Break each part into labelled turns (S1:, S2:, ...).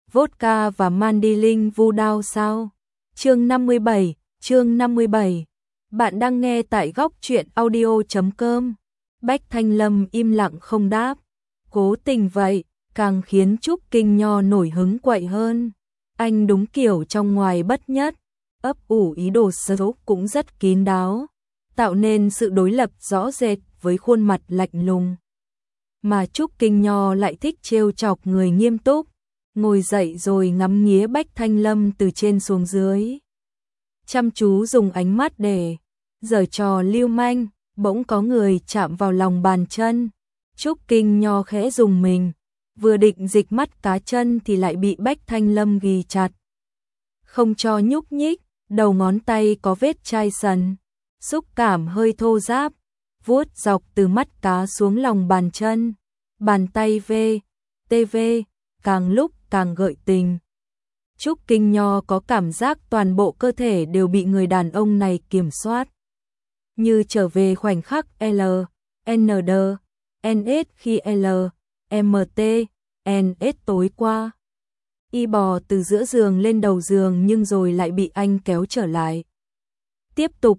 S1: vodka và mandilin vu đao sao? Chương 57. Bạn đang nghe tại góc truyện audio.com. Bách Thanh Lâm im lặng không đáp. Cố tình vậy, càng khiến Trúc Kinh Nho nổi hứng quậy hơn. Anh đúng kiểu trong ngoài bất nhất, ấp ủ ý đồ xấu cũng rất kín đáo, tạo nên sự đối lập rõ rệt với khuôn mặt lạnh lùng. Mà Trúc Kinh Nho lại thích trêu chọc người nghiêm túc, ngồi dậy rồi ngắm nghía Bách Thanh Lâm từ trên xuống dưới. Chăm chú dùng ánh mắt để giở trò lưu manh, bỗng có người chạm vào lòng bàn chân. Trúc Kinh Nho khẽ rùng mình, vừa định dịch mắt cá chân thì lại bị Bách Thanh Lâm ghì chặt. Không cho nhúc nhích, đầu ngón tay có vết chai sần, xúc cảm hơi thô ráp, vuốt dọc từ mắt cá xuống lòng bàn chân. Bàn tay TV càng lúc càng gợi tình. Trúc Kinh Nho có cảm giác toàn bộ cơ thể đều bị người đàn ông này kiểm soát. Như trở về khoảnh khắc NS khi NS tối qua. Y bò từ giữa giường lên đầu giường nhưng rồi lại bị anh kéo trở lại. Tiếp tục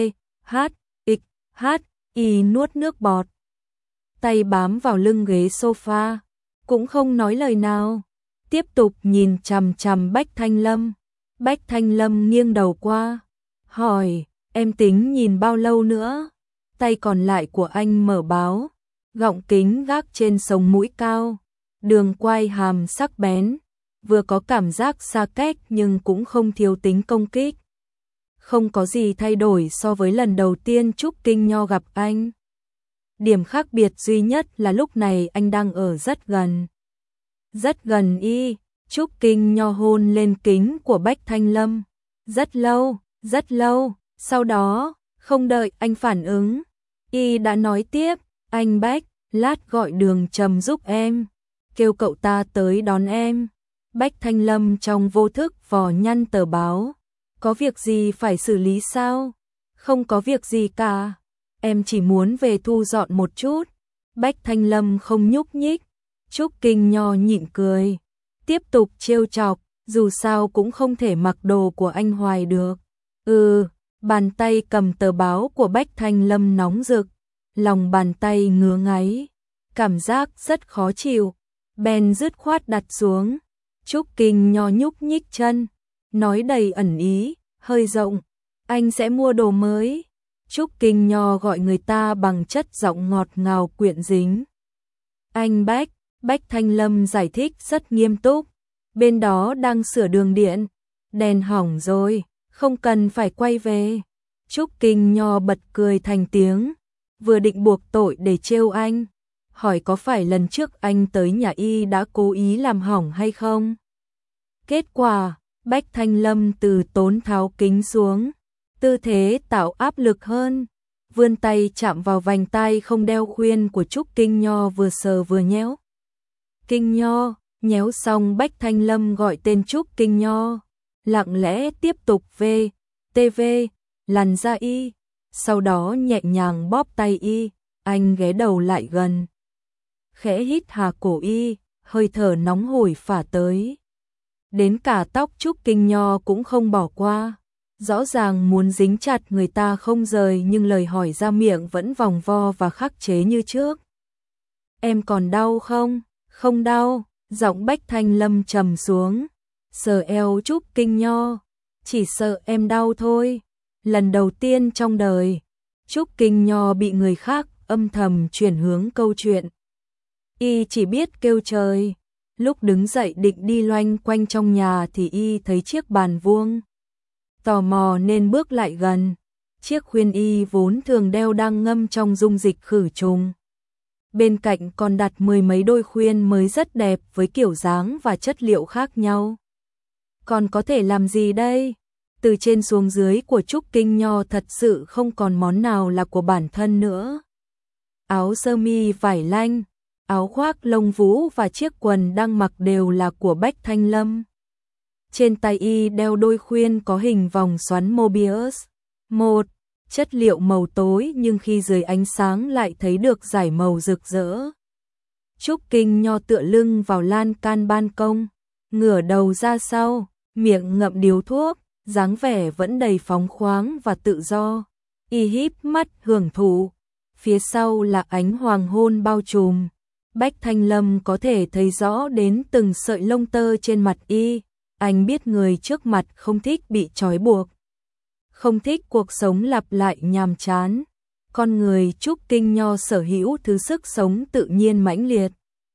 S1: Y nuốt nước bọt. Tay bám vào lưng ghế sofa, cũng không nói lời nào. Tiếp tục nhìn chằm chằm Bách Thanh Lâm. Bách Thanh Lâm nghiêng đầu qua, hỏi, em tính nhìn bao lâu nữa? Tay còn lại của anh mở báo, gọng kính gác trên sống mũi cao, đường quai hàm sắc bén, vừa có cảm giác xa cách nhưng cũng không thiếu tính công kích. Không có gì thay đổi so với lần đầu tiên Trúc Kinh Nho gặp anh. Điểm khác biệt duy nhất là lúc này anh đang ở rất gần. Rất gần y, Trúc Kinh Nho hôn lên kính của Bách Thanh Lâm. Rất lâu, sau đó, không đợi anh phản ứng, y đã nói tiếp, anh Bách, lát gọi Đường Trầm giúp em, kêu cậu ta tới đón em. Bách Thanh Lâm trong vô thức vò nhăn tờ báo. Có việc gì phải xử lý sao? Không có việc gì cả, em chỉ muốn về thu dọn một chút. Bách Thanh Lâm không nhúc nhích. Trúc Kinh Nho nhịn cười, tiếp tục trêu chọc, dù sao cũng không thể mặc đồ của anh hoài được. Bàn tay cầm tờ báo của Bách Thanh Lâm nóng rực, lòng bàn tay ngứa ngáy, cảm giác rất khó chịu, bèn dứt khoát đặt xuống. Trúc Kinh Nho nhúc nhích chân, nói đầy ẩn ý, hơi rộng, anh sẽ mua đồ mới. Trúc Kinh Nho gọi người ta bằng chất giọng ngọt ngào quyện dính. Anh Bách Thanh Lâm giải thích rất nghiêm túc, bên đó đang sửa đường điện, đèn hỏng rồi, không cần phải quay về. Trúc Kinh Nho bật cười thành tiếng, vừa định buộc tội để trêu anh, hỏi có phải lần trước anh tới nhà y đã cố ý làm hỏng hay không. Kết quả, Bách Thanh Lâm từ tốn tháo kính xuống, tư thế tạo áp lực hơn, vươn tay chạm vào vành tai không đeo khuyên của Trúc Kinh Nho, vừa sờ vừa nhéo. Kinh Nho, nhéo xong Bách Thanh Lâm gọi tên Trúc Kinh Nho, lặng lẽ tiếp tục TV, lằn ra y, sau đó nhẹ nhàng bóp tay y, anh ghé đầu lại gần. Khẽ hít hà cổ y, hơi thở nóng hổi phả tới. Đến cả tóc Trúc Kinh Nho cũng không bỏ qua, rõ ràng muốn dính chặt người ta không rời nhưng lời hỏi ra miệng vẫn vòng vo và khắc chế như trước. Em còn đau không? Không đau, giọng Bách Thanh Lâm trầm xuống, sờ eo Trúc Kinh Nho, chỉ sợ em đau thôi. Lần đầu tiên trong đời, Trúc Kinh Nho bị người khác âm thầm chuyển hướng câu chuyện. Y chỉ biết kêu trời. Lúc đứng dậy định đi loanh quanh trong nhà thì y thấy chiếc bàn vuông. Tò mò nên bước lại gần. Chiếc khuyên y vốn thường đeo đang ngâm trong dung dịch khử trùng. Bên cạnh còn đặt 10 mấy đôi khuyên mới rất đẹp với kiểu dáng và chất liệu khác nhau. Còn có thể làm gì đây? Từ trên xuống dưới của Trúc Kinh Nho thật sự không còn món nào là của bản thân nữa. Áo sơ mi vải lanh, áo khoác lông vũ và chiếc quần đang mặc đều là của Bách Thanh Lâm. Trên tay y đeo đôi khuyên có hình vòng xoắn Mobius. Một, chất liệu màu tối nhưng khi dưới ánh sáng lại thấy được dải màu rực rỡ. Trúc Kinh Nho tựa lưng vào lan can ban công, ngửa đầu ra sau, miệng ngậm điếu thuốc, dáng vẻ vẫn đầy phóng khoáng và tự do. Y híp mắt hưởng thụ, phía sau là ánh hoàng hôn bao trùm. Bách Thanh Lâm có thể thấy rõ đến từng sợi lông tơ trên mặt y. Anh biết người trước mặt không thích bị trói buộc, không thích cuộc sống lặp lại nhàm chán. Con người Trúc Kinh Nho sở hữu thứ sức sống tự nhiên mãnh liệt.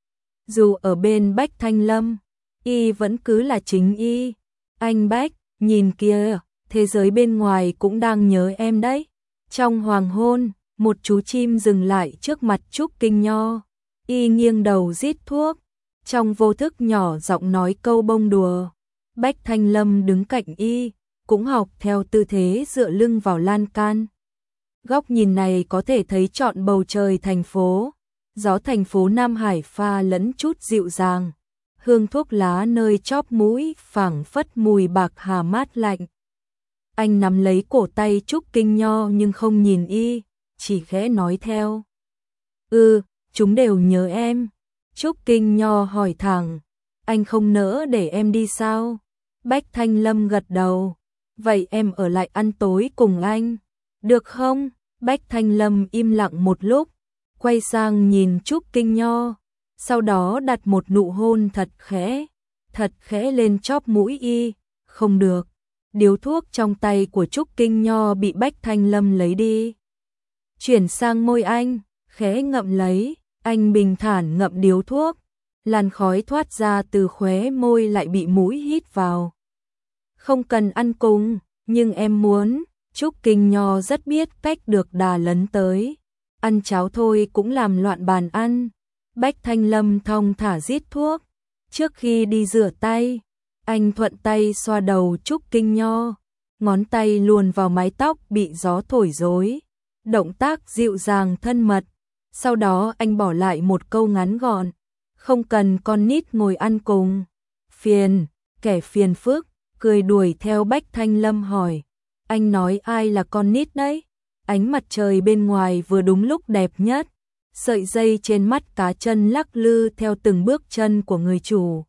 S1: Dù ở bên Bách Thanh Lâm, y vẫn cứ là chính y. Anh Bách, nhìn kìa, thế giới bên ngoài cũng đang nhớ em đấy. Trong hoàng hôn, một chú chim dừng lại trước mặt Trúc Kinh Nho. Y nghiêng đầu rít thuốc, trong vô thức nhỏ giọng nói câu bông đùa. Bách Thanh Lâm đứng cạnh y, cũng học theo tư thế dựa lưng vào lan can. Góc nhìn này có thể thấy trọn bầu trời thành phố. Gió thành phố Nam Hải pha lẫn chút dịu dàng. Hương thuốc lá nơi chóp mũi phảng phất mùi bạc hà mát lạnh. Anh nắm lấy cổ tay Trúc Kinh Nho nhưng không nhìn y, chỉ khẽ nói theo. Chúng đều nhớ em. Trúc Kinh Nho hỏi thẳng, anh không nỡ để em đi sao? Bách Thanh Lâm gật đầu, vậy em ở lại ăn tối cùng anh, được không? Bách Thanh Lâm im lặng một lúc, quay sang nhìn Trúc Kinh Nho, sau đó đặt một nụ hôn thật khẽ lên chóp mũi y. Không được. Điếu thuốc trong tay của Trúc Kinh Nho bị Bách Thanh Lâm lấy đi, chuyển sang môi anh, khẽ ngậm lấy. Anh bình thản ngậm điếu thuốc, làn khói thoát ra từ khóe môi lại bị mũi hít vào. Không cần ăn cùng, nhưng em muốn. Trúc Kinh Nho rất biết cách được đà lấn tới. Ăn cháo thôi cũng làm loạn bàn ăn. Bách Thanh Lâm thong thả rít thuốc. Trước khi đi rửa tay, anh thuận tay xoa đầu Trúc Kinh Nho, ngón tay luồn vào mái tóc bị gió thổi rối. Động tác dịu dàng thân mật. Sau đó anh bỏ lại một câu ngắn gọn, không cần con nít ngồi ăn cùng. Phiền, kẻ phiền phức, cười đuổi theo Bách Thanh Lâm hỏi, anh nói ai là con nít đấy? Ánh mặt trời bên ngoài vừa đúng lúc đẹp nhất, sợi dây trên mắt cá chân lắc lư theo từng bước chân của người chủ.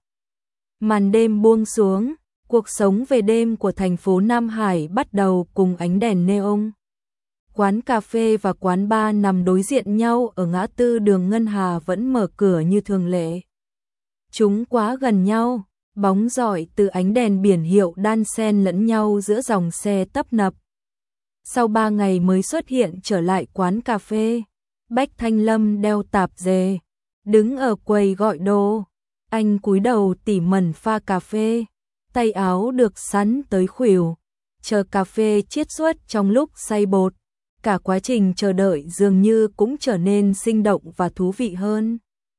S1: Màn đêm buông xuống, cuộc sống về đêm của thành phố Nam Hải bắt đầu cùng ánh đèn neon. Quán cà phê và quán bar nằm đối diện nhau ở ngã tư đường Ngân Hà vẫn mở cửa như thường lệ. Chúng quá gần nhau, bóng rọi từ ánh đèn biển hiệu đan xen lẫn nhau giữa dòng xe tấp nập. Sau 3 ngày mới xuất hiện trở lại quán cà phê, Bách Thanh Lâm đeo tạp dề, đứng ở quầy gọi đồ. Anh cúi đầu tỉ mẩn pha cà phê, tay áo được sắn tới khuỷu, chờ cà phê chiết xuất trong lúc xay bột. Cả quá trình chờ đợi dường như cũng trở nên sinh động và thú vị hơn.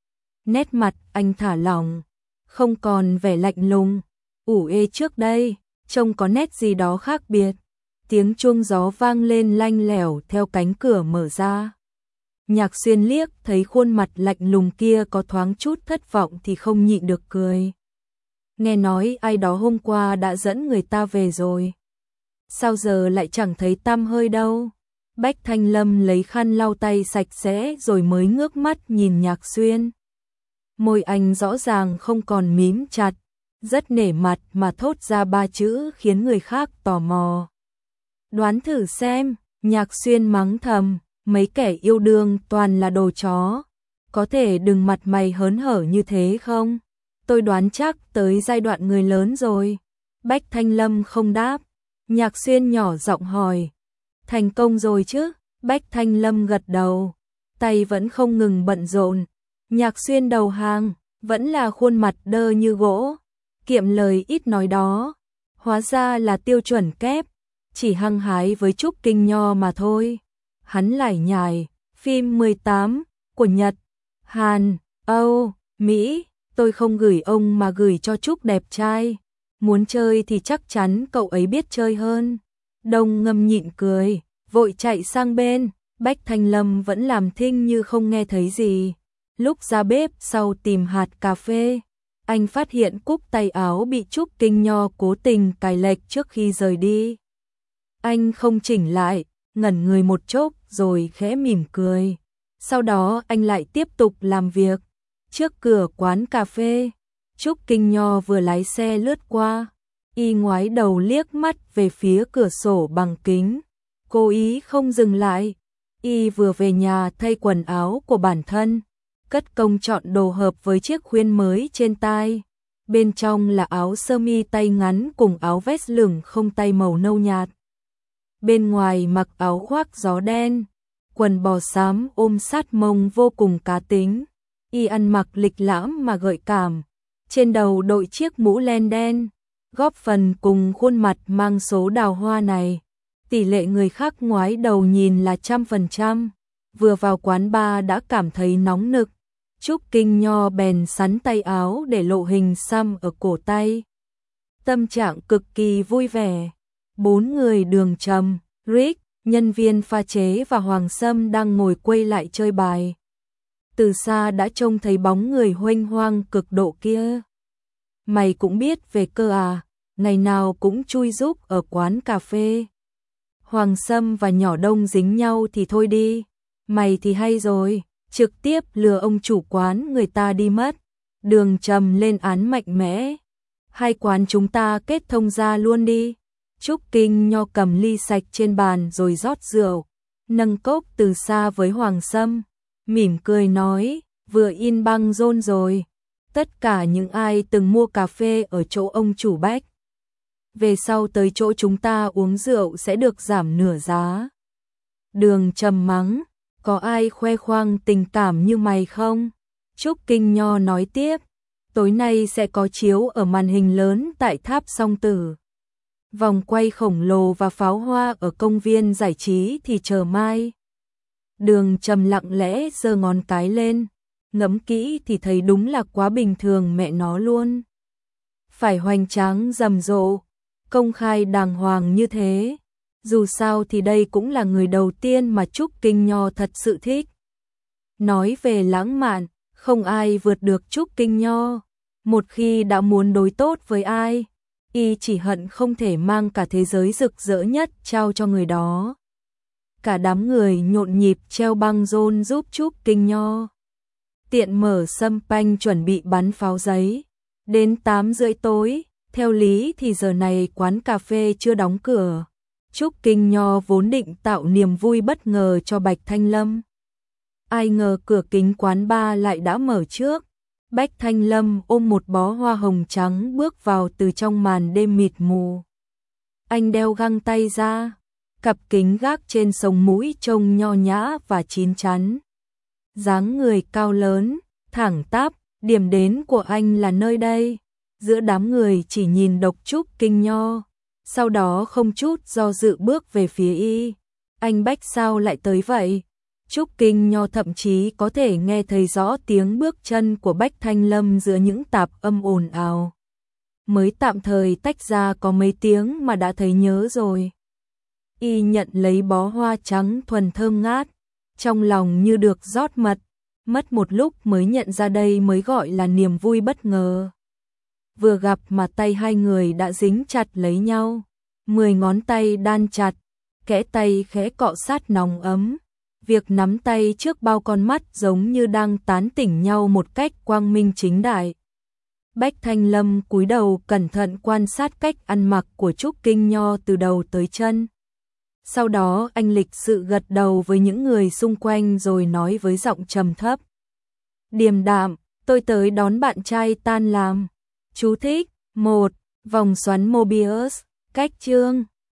S1: Nét mặt anh thả lỏng, không còn vẻ lạnh lùng, ủ ê trước đây, trông có nét gì đó khác biệt. Tiếng chuông gió vang lên lanh lẻo theo cánh cửa mở ra. Nhạc Xuyên liếc thấy khuôn mặt lạnh lùng kia có thoáng chút thất vọng thì không nhịn được cười. Nghe nói ai đó hôm qua đã dẫn người ta về rồi. Sao giờ lại chẳng thấy tăm hơi đâu? Bách Thanh Lâm lấy khăn lau tay sạch sẽ rồi mới ngước mắt nhìn Nhạc Xuyên. Môi anh rõ ràng không còn mím chặt, rất nể mặt mà thốt ra 3 chữ khiến người khác tò mò. Đoán thử xem, Nhạc Xuyên mắng thầm, mấy kẻ yêu đương toàn là đồ chó. Có thể đừng mặt mày hớn hở như thế không? Tôi đoán chắc tới giai đoạn người lớn rồi. Bách Thanh Lâm không đáp. Nhạc Xuyên nhỏ giọng hỏi. Thành công rồi chứ? Bách Thanh Lâm gật đầu. Tay vẫn không ngừng bận rộn. Nhạc Xuyên đầu hàng, vẫn là khuôn mặt đơ như gỗ. Kiệm lời ít nói đó. Hóa ra là tiêu chuẩn kép. Chỉ hăng hái với Trúc Kinh Nho mà thôi. Hắn lải nhải. Phim 18 của Nhật, Hàn, Âu, Mỹ. Tôi không gửi ông mà gửi cho Trúc đẹp trai. Muốn chơi thì chắc chắn cậu ấy biết chơi hơn. Đông Ngâm nhịn cười, vội chạy sang bên. Bách Thanh Lâm vẫn làm thinh như không nghe thấy gì. Lúc ra bếp sau tìm hạt cà phê, anh phát hiện cúc tay áo bị Trúc Kinh Nho cố tình cài lệch trước khi rời đi. Anh không chỉnh lại, ngẩn người một chốc rồi khẽ mỉm cười. Sau đó anh lại tiếp tục làm việc. Trước cửa quán cà phê, Trúc Kinh Nho vừa lái xe lướt qua, y ngoái đầu liếc mắt về phía cửa sổ bằng kính, cố ý không dừng lại. Y vừa về nhà thay quần áo của bản thân, cất công chọn đồ hợp với chiếc khuyên mới trên tai. Bên trong là áo sơ mi tay ngắn cùng áo vest lửng không tay màu nâu nhạt. Bên ngoài mặc áo khoác gió đen, quần bò xám ôm sát mông vô cùng cá tính. Y ăn mặc lịch lãm mà gợi cảm, trên đầu đội chiếc mũ len đen, góp phần cùng khuôn mặt mang số đào hoa này. Tỷ lệ người khác ngoái đầu nhìn là 100%, vừa vào quán bar đã cảm thấy nóng nực. Trúc Kinh Nho bèn sắn tay áo để lộ hình xăm ở cổ tay. Tâm trạng cực kỳ vui vẻ. 4 người Đường Trầm, Rick, nhân viên pha chế và Hoàng Sâm đang ngồi quay lại chơi bài. Từ xa đã trông thấy bóng người huênh hoang cực độ kia. Mày cũng biết về cơ à, ngày nào cũng chui rúc ở quán cà phê. Hoàng Sâm và Nhỏ Đông dính nhau thì thôi đi, mày thì hay rồi, trực tiếp lừa ông chủ quán người ta đi mất. Đường Trầm lên án mạnh mẽ. Hai quán chúng ta kết thông ra luôn đi. Trúc Kinh Nho cầm ly sạch trên bàn rồi rót rượu, nâng cốc từ xa với Hoàng Sâm, mỉm cười nói, vừa in băng rôn rồi. Tất cả những ai từng mua cà phê ở chỗ ông chủ Bách, về sau tới chỗ chúng ta uống rượu sẽ được giảm nửa giá. Đường Trầm mắng, có ai khoe khoang tình cảm như mày không? Trúc Kinh Nho nói tiếp, tối nay sẽ có chiếu ở màn hình lớn tại Tháp Song Tử. Vòng quay khổng lồ và pháo hoa ở công viên giải trí thì chờ mai. Đường Trầm lặng lẽ giơ ngón cái lên, ngẫm kỹ thì thấy đúng là quá bình thường mẹ nó luôn. Phải hoành tráng rầm rộ, công khai đàng hoàng như thế. Dù sao thì đây cũng là người đầu tiên mà Trúc Kinh Nho thật sự thích. Nói về lãng mạn, không ai vượt được Trúc Kinh Nho. Một khi đã muốn đối tốt với ai, y chỉ hận không thể mang cả thế giới rực rỡ nhất trao cho người đó. Cả đám người nhộn nhịp treo băng rôn giúp Trúc Kinh Nho. Tiện mở sâm panh chuẩn bị bắn pháo giấy. Đến 8:30 tối, theo lý thì giờ này quán cà phê chưa đóng cửa. Trúc Kinh Nho vốn định tạo niềm vui bất ngờ cho Bạch Thanh Lâm. Ai ngờ cửa kính quán bar lại đã mở trước. Bạch Thanh Lâm ôm một bó hoa hồng trắng bước vào từ trong màn đêm mịt mù. Anh đeo găng tay ra, cặp kính gác trên sống mũi trông nho nhã và chín chắn. Dáng người cao lớn, thẳng tắp, điểm đến của anh là nơi đây. Giữa đám người chỉ nhìn độc Trúc Kinh Nho, sau đó không chút do dự bước về phía y. Anh Bách sao lại tới vậy? Trúc Kinh Nho thậm chí có thể nghe thấy rõ tiếng bước chân của Bách Thanh Lâm giữa những tạp âm ồn ào. Mới tạm thời tách ra có mấy tiếng mà đã thấy nhớ rồi. Y nhận lấy bó hoa trắng thuần thơm ngát, trong lòng như được rót mật, mất một lúc mới nhận ra đây mới gọi là niềm vui bất ngờ. Vừa gặp mà tay hai người đã dính chặt lấy nhau, 10 ngón tay đan chặt, kẽ tay khẽ cọ sát nóng ấm. Việc nắm tay trước bao con mắt giống như đang tán tỉnh nhau một cách quang minh chính đại. Bách Thanh Lâm cúi đầu cẩn thận quan sát cách ăn mặc của Trúc Kinh Nho từ đầu tới chân. Sau đó anh lịch sự gật đầu với những người xung quanh rồi nói với giọng trầm thấp. Điềm đạm, tôi tới đón bạn trai tan làm. Chú thích, 1. Vòng xoắn Mobius, cách chương.